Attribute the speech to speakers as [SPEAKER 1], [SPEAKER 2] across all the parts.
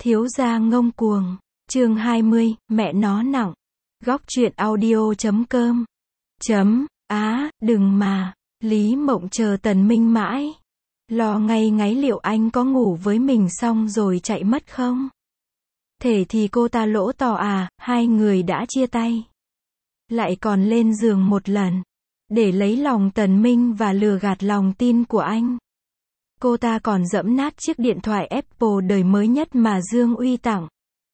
[SPEAKER 1] Thiếu gia ngông cuồng, chương 20, mẹ nó nặng. Góc truyện audio.com. Đừng mà, Lý Mộng chờ Tần Minh mãi. Lo ngay ngáy liệu anh có ngủ với mình xong rồi chạy mất không? Thể thì cô ta lỗ tò hai người đã chia tay. Lại còn lên giường một lần. Để lấy lòng Tần Minh và lừa gạt lòng tin của anh. Cô ta còn giẫm nát chiếc điện thoại Apple đời mới nhất mà Dương Uy tặng.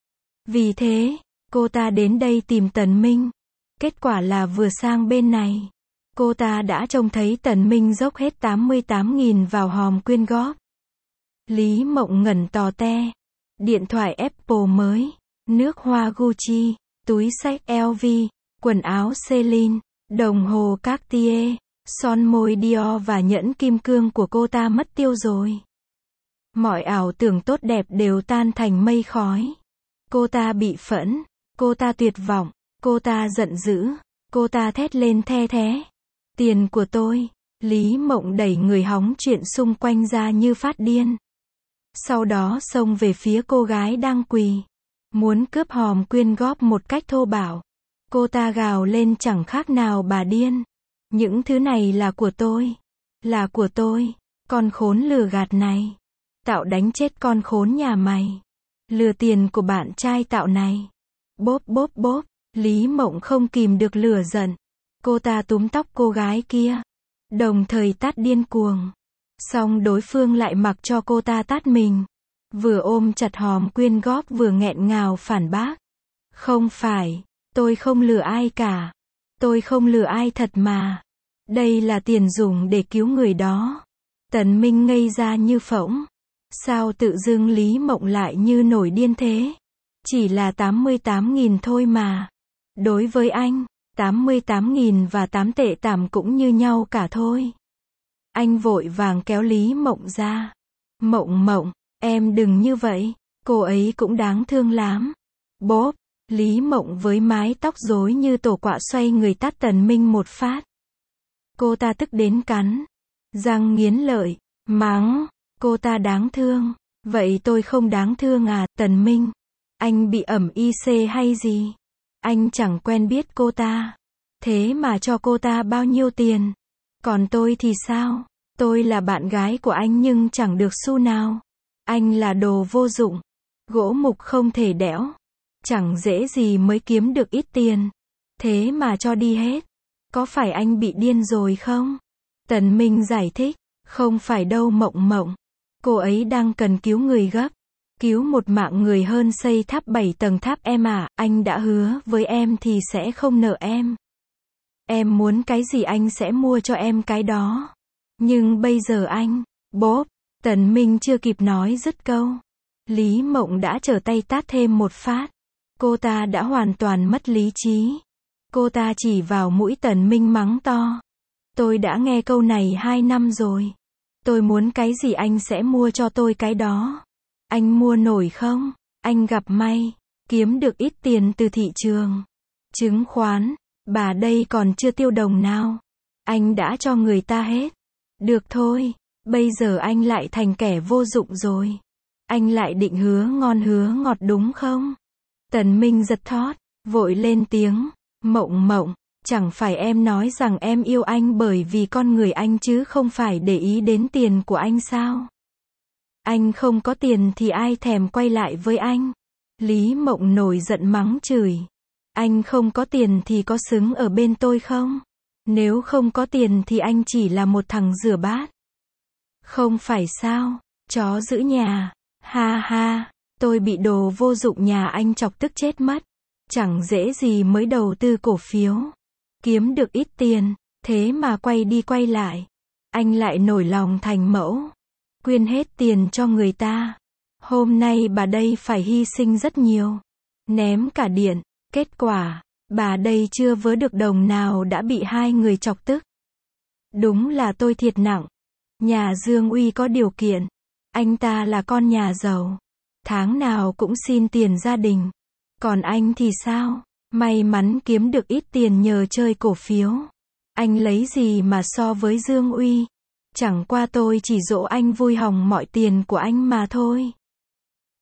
[SPEAKER 1] Vì thế, cô ta đến đây tìm Tần Minh. Kết quả là vừa sang bên này, cô ta đã trông thấy Tần Minh dốc hết 88.000 vào hòm quyên góp. Lý Mộng ngẩn tò te. Điện thoại Apple mới, nước hoa Gucci, túi xách LV, quần áo Celine, đồng hồ Cartier, son môi Dior và nhẫn kim cương của cô ta mất tiêu rồi. Mọi ảo tưởng tốt đẹp đều tan thành mây khói. Cô ta bị phẫn, cô ta tuyệt vọng, cô ta giận dữ, cô ta thét lên the thé. Tiền của tôi. Lý Mộng đẩy người hóng chuyện xung quanh ra như phát điên. Sau đó xông về phía cô gái đang quỳ, muốn cướp hòm quyên góp một cách thô bạo. Cô ta gào lên chẳng khác nào bà điên. Những thứ này là của tôi. Là của tôi. Con khốn lừa gạt này. Tạo đánh chết con khốn nhà mày. Lừa tiền của bạn trai Tạo này. Bốp bốp bốp. Lý Mộng không kìm được lửa giận. Cô ta túm tóc cô gái kia, đồng thời tát điên cuồng. Xong đối phương lại mặc cho cô ta tát mình. Vừa ôm chặt hòm quyên góp vừa nghẹn ngào phản bác. Không phải, tôi không lừa ai cả. Tôi không lừa ai thật mà. Đây là tiền dùng để cứu người đó. Tần Minh ngây ra như phỗng. Sao tự dưng Lý Mộng lại như nổi điên thế? Chỉ là 88.000 thôi mà. Đối với anh, 88.000 và 8 tệ tảm cũng như nhau cả thôi. Anh vội vàng kéo Lý Mộng ra. Mộng, em đừng như vậy, cô ấy cũng đáng thương lắm. Bốp, Lý Mộng với mái tóc rối như tổ quạ xoay người tát Tần Minh một phát. Cô ta tức đến cắn răng nghiến lợi, mắng, cô ta đáng thương. Vậy tôi không đáng thương à, Tần Minh? Anh bị ẩm IC hay gì? Anh chẳng quen biết cô ta. Thế mà cho cô ta bao nhiêu tiền? Còn tôi thì sao? Tôi là bạn gái của anh nhưng chẳng được xu nào. Anh là đồ vô dụng. Gỗ mục không thể đẽo. Chẳng dễ gì mới kiếm được ít tiền. Thế mà cho đi hết. Có phải anh bị điên rồi không? Tần Minh giải thích. Không phải đâu Mộng. Cô ấy đang cần cứu người gấp. Cứu một mạng người hơn xây tháp 7 tầng tháp em à. Anh đã hứa với em thì sẽ không nợ em. Em muốn cái gì anh sẽ mua cho em cái đó. Nhưng bây giờ anh, bốp, Tần Minh chưa kịp nói dứt câu. Lý Mộng đã trở tay tát thêm một phát. Cô ta đã hoàn toàn mất lý trí. Cô ta chỉ vào mũi Tần Minh mắng to. Tôi đã nghe câu này 2 năm rồi. Tôi muốn cái gì anh sẽ mua cho tôi cái đó. Anh mua nổi không? Anh gặp may, kiếm được ít tiền từ thị trường chứng khoán. Bà đây còn chưa tiêu đồng nào. Anh đã cho người ta hết. Được thôi, bây giờ anh lại thành kẻ vô dụng rồi. Anh lại định hứa ngon hứa ngọt đúng không? Tần Minh giật thót, vội lên tiếng. Mộng, chẳng phải em nói rằng em yêu anh bởi vì con người anh chứ không phải để ý đến tiền của anh sao? Anh không có tiền thì ai thèm quay lại với anh? Lý Mộng nổi giận mắng chửi. Anh không có tiền thì có xứng ở bên tôi không? Nếu không có tiền thì anh chỉ là một thằng rửa bát. Không phải sao? Chó giữ nhà. Ha, tôi bị đồ vô dụng nhà anh chọc tức chết mất. Chẳng dễ gì mới đầu tư cổ phiếu. Kiếm được ít tiền, thế mà quay đi quay lại. Anh lại nổi lòng thành mẫu. Quyên hết tiền cho người ta. Hôm nay bà đây phải hy sinh rất nhiều. Ném cả điện. Kết quả, bà đây chưa vớ được đồng nào đã bị 2 người chọc tức. Đúng là tôi thiệt nặng. Nhà Dương Uy có điều kiện. Anh ta là con nhà giàu. Tháng nào cũng xin tiền gia đình. Còn anh thì sao? May mắn kiếm được ít tiền nhờ chơi cổ phiếu. Anh lấy gì mà so với Dương Uy? Chẳng qua tôi chỉ dỗ anh vui hỏng mọi tiền của anh mà thôi.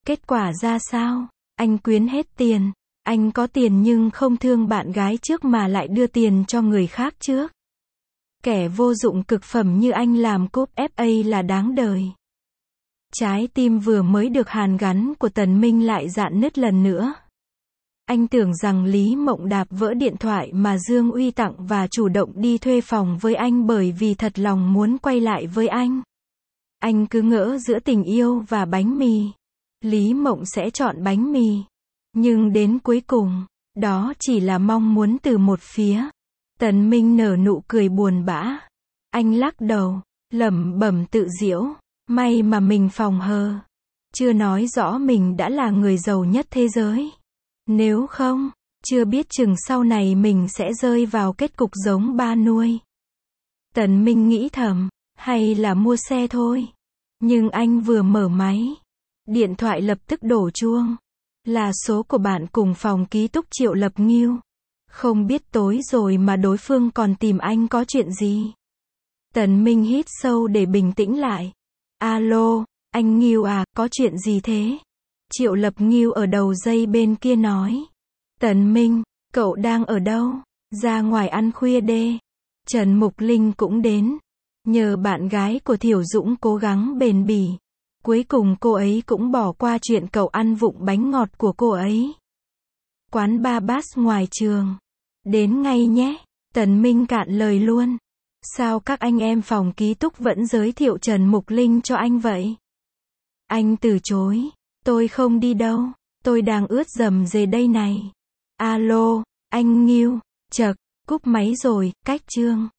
[SPEAKER 1] Kết quả ra sao? Anh quyến hết tiền. Anh có tiền nhưng không thương bạn gái trước mà lại đưa tiền cho người khác trước. Kẻ vô dụng cực phẩm như anh làm cúp FA là đáng đời. Trái tim vừa mới được hàn gắn của Tần Minh lại rạn nứt lần nữa. Anh tưởng rằng Lý Mộng Đạp vỡ điện thoại mà Dương Uy tặng và chủ động đi thuê phòng với anh bởi vì thật lòng muốn quay lại với anh. Anh cứ ngỡ giữa tình yêu và bánh mì, Lý Mộng sẽ chọn bánh mì. Nhưng đến cuối cùng, đó chỉ là mong muốn từ một phía. Tần Minh nở nụ cười buồn bã. Anh lắc đầu, lẩm bẩm tự giễu. May mà mình phòng hờ. Chưa nói rõ mình đã là người giàu nhất thế giới. Nếu không, chưa biết chừng sau này mình sẽ rơi vào kết cục giống ba nuôi. Tần Minh nghĩ thầm, hay là mua xe thôi. Nhưng anh vừa mở máy, điện thoại lập tức đổ chuông. Là số của bạn cùng phòng ký túc Triệu Lập Ngưu. Không biết tối rồi mà đối phương còn tìm anh có chuyện gì. Tần Minh hít sâu để bình tĩnh lại. Alo, anh Ngưu à, có chuyện gì thế? Triệu Lập Ngưu ở đầu dây bên kia nói. Tần Minh, cậu đang ở đâu? Ra ngoài ăn khuya đê. Trần Mục Linh cũng đến. Nhờ bạn gái của Thiểu Dũng cố gắng bền bỉ. Cuối cùng cô ấy cũng bỏ qua chuyện cậu ăn vụng bánh ngọt của cô ấy. Quán Ba Bass ngoài trường. Đến ngay nhé. Tần Minh cạn lời luôn. Sao các anh em phòng ký túc vẫn giới thiệu Trần Mục Linh cho anh vậy? Anh từ chối. Tôi không đi đâu. Tôi đang ướt dầm dề đây này. Alo, anh Ngưu. Chậc, cúp máy rồi, cách chương.